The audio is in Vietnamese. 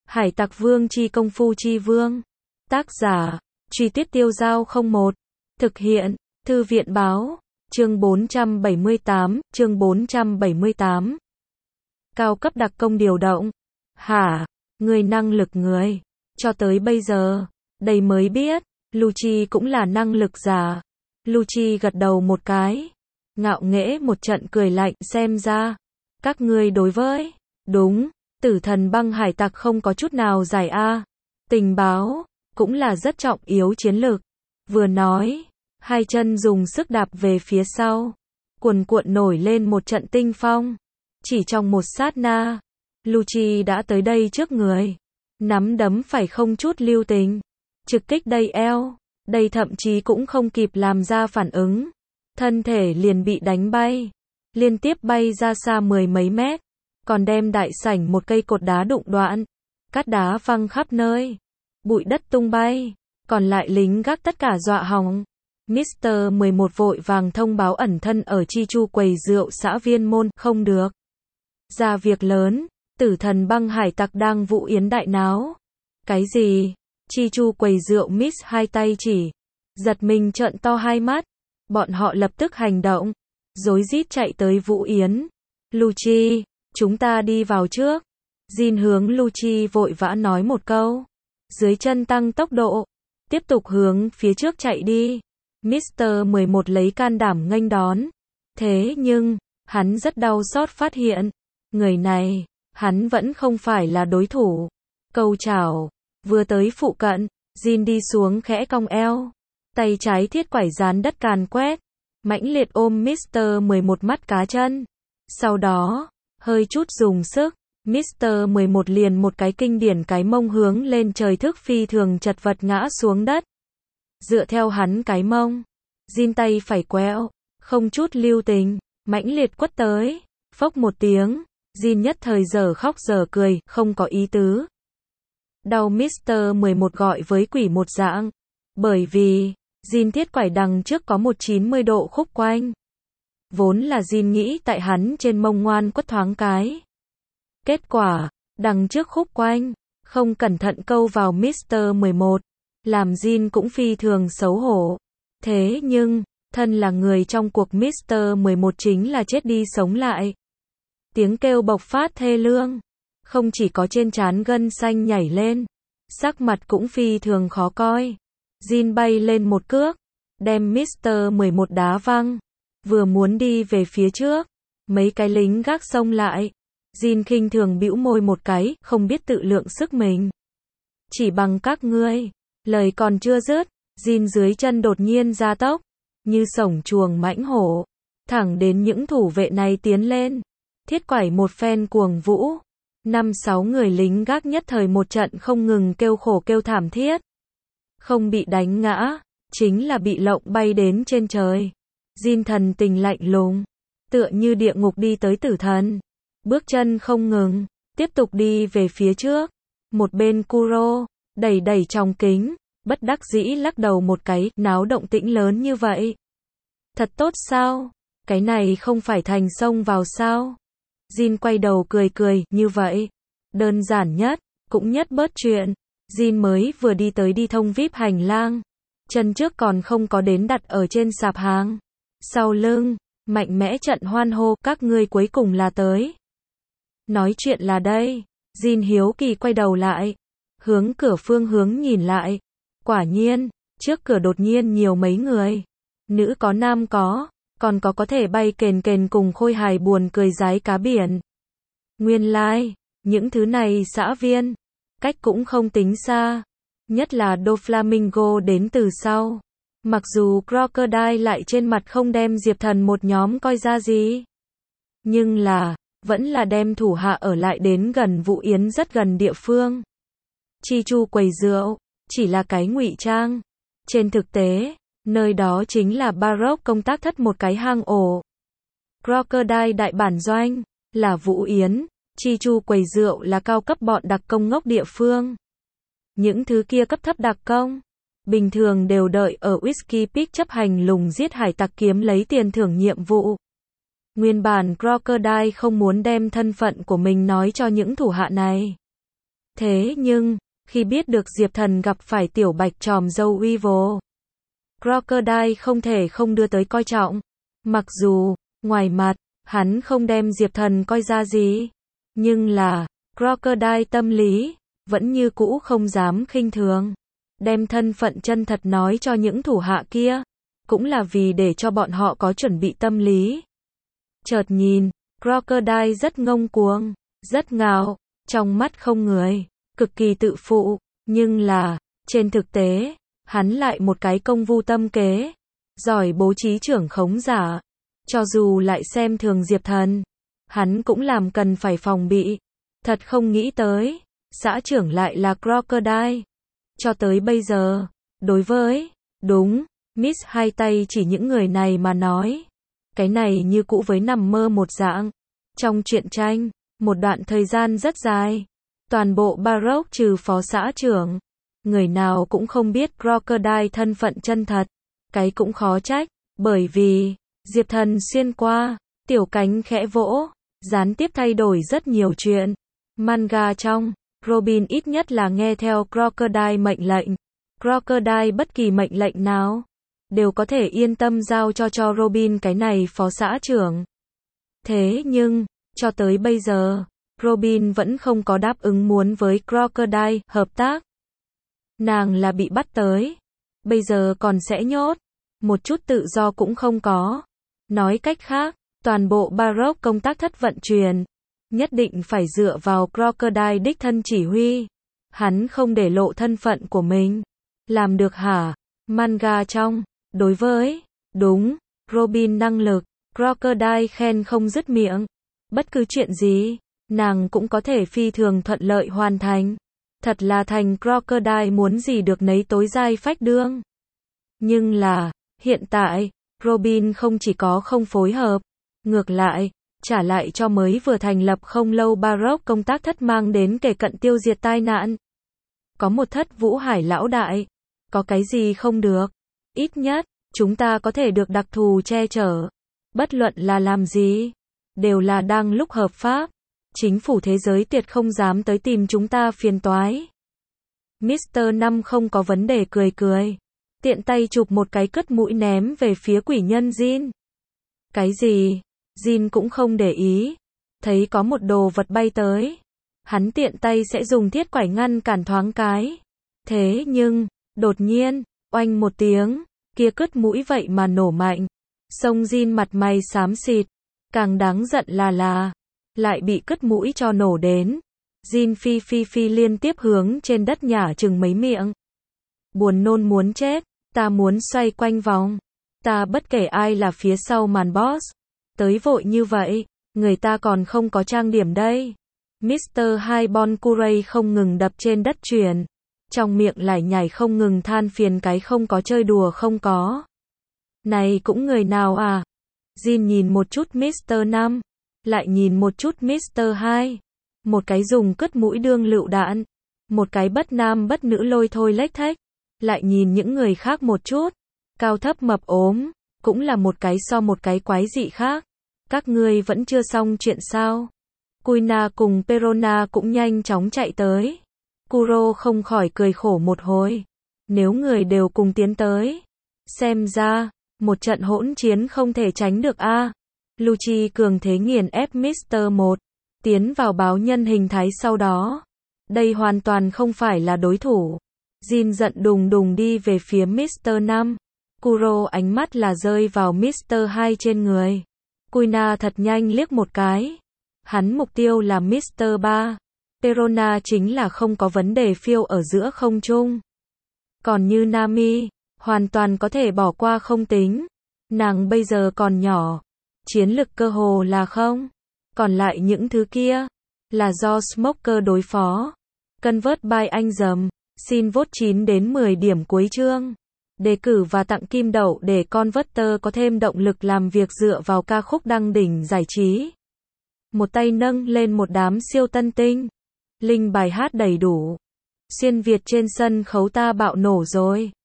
Hải Tặc Vương chi công phu chi vương. Tác giả, Truy Tuyết Tiêu Dao 01. Thực hiện, Thư viện báo. Chương 478. Cao cấp đặc công điều động. Hả? Người năng lực người. Cho tới bây giờ, đây mới biết, Lucci cũng là năng lực giả. Lucci gật đầu một cái. Ngạo nghễ một trận cười lạnh, xem ra các ngươi đối với, đúng, Tử Thần Băng Hải Tặc không có chút nào giải a. Tình báo cũng là rất trọng yếu chiến lược. Vừa nói, hai chân dùng sức đạp về phía sau, cuồn cuộn nổi lên một trận tinh phong. Chỉ trong một sát na, Lucci đã tới đây trước người, nắm đấm phải không chút lưu tình, trực kích đầy eo. Đây thậm chí cũng không kịp làm ra phản ứng, thân thể liền bị đánh bay, liên tiếp bay ra xa mười mấy mét, còn đem đại sảnh một cây cột đá đụng đoạn, cát đá văng khắp nơi, bụi đất tung bay, còn lại lính gác tất cả dọa hỏng. Mr. 11 vội vàng thông báo ẩn thân ở Chi Chu quầy rượu xã Viên Môn, không được ra việc lớn, Tử Thần Băng Hải Tặc đang vũ yến đại náo. Cái gì? Chi Chu quầy rượu Miss hai tay chỉ, giật mình trợn to hai mắt, bọn họ lập tức hành động, rối rít chạy tới vũ yến. Lucci, chúng ta đi vào trước. Jin hướng Lucci vội vã nói một câu, dưới chân tăng tốc độ, tiếp tục hướng phía trước chạy đi. Mr. 11 lấy can đảm nghênh đón, thế nhưng, hắn rất đau xót phát hiện, người này, hắn vẫn không phải là đối thủ. Câu chào, vừa tới phụ cận, Jin đi xuống khẽ cong eo, tay trái thiết quải dán đất càn quét, mãnh liệt ôm Mr. 11 mắt cá chân. Sau đó, hơi chút dùng sức, Mr. 11 liền một cái kinh điển cái mông hướng lên trời thức phi thường chật vật ngã xuống đất. Dựa theo hắn cái mông, Jin tay phải quẹo, không chút lưu tình, mãnh liệt quất tới, phốc một tiếng, Jin nhất thời giờ khóc giờ cười, không có ý tứ. Đau Mr. 11 gọi với quỷ một dạng, bởi vì, Jin thiết quải đằng trước có một 90 độ khúc quanh. Vốn là Jin nghĩ tại hắn trên mông ngoan quất thoáng cái. Kết quả, đằng trước khúc quanh, không cẩn thận câu vào Mr. 11, làm Jin cũng phi thường xấu hổ. Thế nhưng, thân là người trong cuộc Mr. 11 chính là chết đi sống lại. Tiếng kêu bộc phát thê lương, không chỉ có trên trán gân xanh nhảy lên, sắc mặt cũng phi thường khó coi. Jin bay lên một cước, đem Mr. 11 đá văng, vừa muốn đi về phía trước, mấy cái lính gác xông lại. Jin khinh thường bĩu môi một cái, không biết tự lượng sức mình. Chỉ bằng các ngươi. Lời còn chưa dứt, Jin dưới chân đột nhiên gia tốc, như sổng chuồng mãnh hổ, thẳng đến những thủ vệ này tiến lên. Thiết quải một phen cuồng vũ, 5-6 người lính gác nhất thời một trận không ngừng kêu khổ kêu thảm thiết. Không bị đánh ngã, chính là bị lộng bay đến trên trời. Jin thần tình lạnh lùng, tựa như địa ngục đi tới tử thần. Bước chân không ngừng, tiếp tục đi về phía trước. Một bên Kuro, đẩy trong kính, bất đắc dĩ lắc đầu một cái, náo động tĩnh lớn như vậy. Thật tốt sao? Cái này không phải thành xông vào sao? Jin quay đầu cười, như vậy. Đơn giản nhất, cũng nhất bớt chuyện. Jin mới vừa đi tới đi thông VIP hành lang. Chân trước còn không có đến đặt ở trên sạp hàng. Sau lưng, mạnh mẽ trận hoan hô, các ngươi cuối cùng là tới. Nói chuyện là đây. Jin hiếu kỳ quay đầu lại, hướng cửa phương hướng nhìn lại. Quả nhiên, trước cửa đột nhiên nhiều mấy người. Nữ có nam có, còn có thể bay kền cùng khôi hài buồn cười rái cá biển. Nguyên lai, những thứ này xã viên, cách cũng không tính xa. Nhất là Doflamingo đến từ sau. Mặc dù Crocodile lại trên mặt không đem Diệp Thần một nhóm coi ra gì. Nhưng là, vẫn là đem thủ hạ ở lại đến gần Vũ Yến rất gần địa phương. Chi Chu quầy rượu, chỉ là cái ngụy trang. Trên thực tế, nơi đó chính là Baroque công tác thất một cái hang ổ. Crocodile đại bản doanh, là Vũ Yến, Chi Chu quầy rượu là cao cấp bọn đặc công ngốc địa phương. Những thứ kia cấp thấp đặc công, bình thường đều đợi ở Whiskey Peak chấp hành lùng giết hải tặc kiếm lấy tiền thưởng nhiệm vụ. Nguyên bản Crocodile không muốn đem thân phận của mình nói cho những thủ hạ này. Thế nhưng, khi biết được Diệp Thần gặp phải tiểu bạch tròm dâu Evil, Crocodile không thể không đưa tới coi trọng. Mặc dù, ngoài mặt, hắn không đem Diệp Thần coi ra gì, nhưng là, Crocodile tâm lý, vẫn như cũ không dám khinh thường. Đem thân phận chân thật nói cho những thủ hạ kia, cũng là vì để cho bọn họ có chuẩn bị tâm lý. Chợt nhìn, Crocodile rất ngông cuồng, rất ngạo, trong mắt không người, cực kỳ tự phụ, nhưng là, trên thực tế, hắn lại một cái công vu tâm kế, giỏi bố trí trưởng khống giả. Cho dù lại xem thường Diệp Thần, hắn cũng làm cần phải phòng bị. Thật không nghĩ tới, xã trưởng lại là Crocodile. Cho tới bây giờ, đối với, đúng, Miss hai tay chỉ những người này mà nói. Cái này như cũ với nằm mơ một dạng. Trong truyện tranh, một đoạn thời gian rất dài, toàn bộ Baroque trừ phó xã trưởng, người nào cũng không biết Crocodile thân phận chân thật. Cái cũng khó trách, bởi vì, Diệp Thần xuyên qua, tiểu cánh khẽ vỗ, gián tiếp thay đổi rất nhiều chuyện. Manga trong, Robin ít nhất là nghe theo Crocodile mệnh lệnh. Crocodile bất kỳ mệnh lệnh nào, đều có thể yên tâm giao cho Robin cái này phó xã trưởng. Thế nhưng, cho tới bây giờ, Robin vẫn không có đáp ứng muốn với Crocodile hợp tác. Nàng là bị bắt tới, bây giờ còn sẽ nhốt, một chút tự do cũng không có. Nói cách khác, toàn bộ Baroque công tác thất vận chuyển, nhất định phải dựa vào Crocodile đích thân chỉ huy. Hắn không để lộ thân phận của mình. Làm được hả? Manga trong, đối với, đúng, Robin năng lực, Crocodile khen không dứt miệng. Bất cứ chuyện gì, nàng cũng có thể phi thường thuận lợi hoàn thành. Thật là thành Crocodile muốn gì được nấy tối giai phách đương. Nhưng là, hiện tại, Robin không chỉ có không phối hợp, ngược lại, trả lại cho mới vừa thành lập không lâu Baroque công tác thất mang đến kể cận tiêu diệt tai nạn. Có một thất vũ hải lão đại, có cái gì không được, ít nhất, chúng ta có thể được đặc thù che chở. Bất luận là làm gì, đều là đang lúc hợp pháp. Chính phủ thế giới tuyệt không dám tới tìm chúng ta phiền toái. Mr. Năm không có vấn đề cười cười. Tiện tay chụp một cái cất mũi ném về phía quỷ nhân Jin. Cái gì? Jin cũng không để ý. Thấy có một đồ vật bay tới. Hắn tiện tay sẽ dùng thiết quải ngăn cản thoáng cái. Thế nhưng, đột nhiên, oanh một tiếng, kia cất mũi vậy mà nổ mạnh. Xông Jin mặt mày xám xịt. Càng đáng giận là lại bị cất mũi cho nổ đến. Jin phi liên tiếp hướng trên đất nhả chừng mấy miệng. Buồn nôn muốn chết, ta muốn xoay quanh vòng. Ta bất kể ai là phía sau màn boss. Tới vội như vậy, người ta còn không có trang điểm đây. Mr. Hai Bon Curry không ngừng đập trên đất chuyển. Trong miệng lải nhải không ngừng than phiền cái không có chơi đùa không có. Này cũng người nào à? Jin nhìn một chút Mr. Năm, lại nhìn một chút Mr. Hai. Một cái dùng cất mũi đương lựu đạn, một cái bất nam bất nữ lôi thôi lếch thếch. Lại nhìn những người khác một chút, cao thấp mập ốm, cũng là một cái so một cái quái dị khác. Các ngươi vẫn chưa xong chuyện sao? Kuina cùng Perona cũng nhanh chóng chạy tới. Kuro không khỏi cười khổ một hồi. Nếu người đều cùng tiến tới, xem ra, một trận hỗn chiến không thể tránh được a. Lucci cường thế nghiền ép Mr. 1, tiến vào báo nhân hình thái sau đó. Đây hoàn toàn không phải là đối thủ. Jin giận đùng đùng đi về phía Mr. 5. Kuro ánh mắt là rơi vào Mr. 2 trên người. Kuina thật nhanh liếc một cái. Hắn mục tiêu là Mr. 3. Perona chính là không có vấn đề phiêu ở giữa không trung. Còn như Nami, hoàn toàn có thể bỏ qua không tính. Nàng bây giờ còn nhỏ. Chiến lực cơ hồ là không. Còn lại những thứ kia, là do Smoker đối phó. Convert by anh dầm. Xin vote 9 đến 10 điểm cuối chương. Đề cử và tặng kim đậu để Converter có thêm động lực làm việc dựa vào ca khúc đăng đỉnh giải trí. Một tay nâng lên một đám siêu tân tinh. Link bài hát đầy đủ. Xuyên Việt trên sân khấu ta bạo nổ rồi.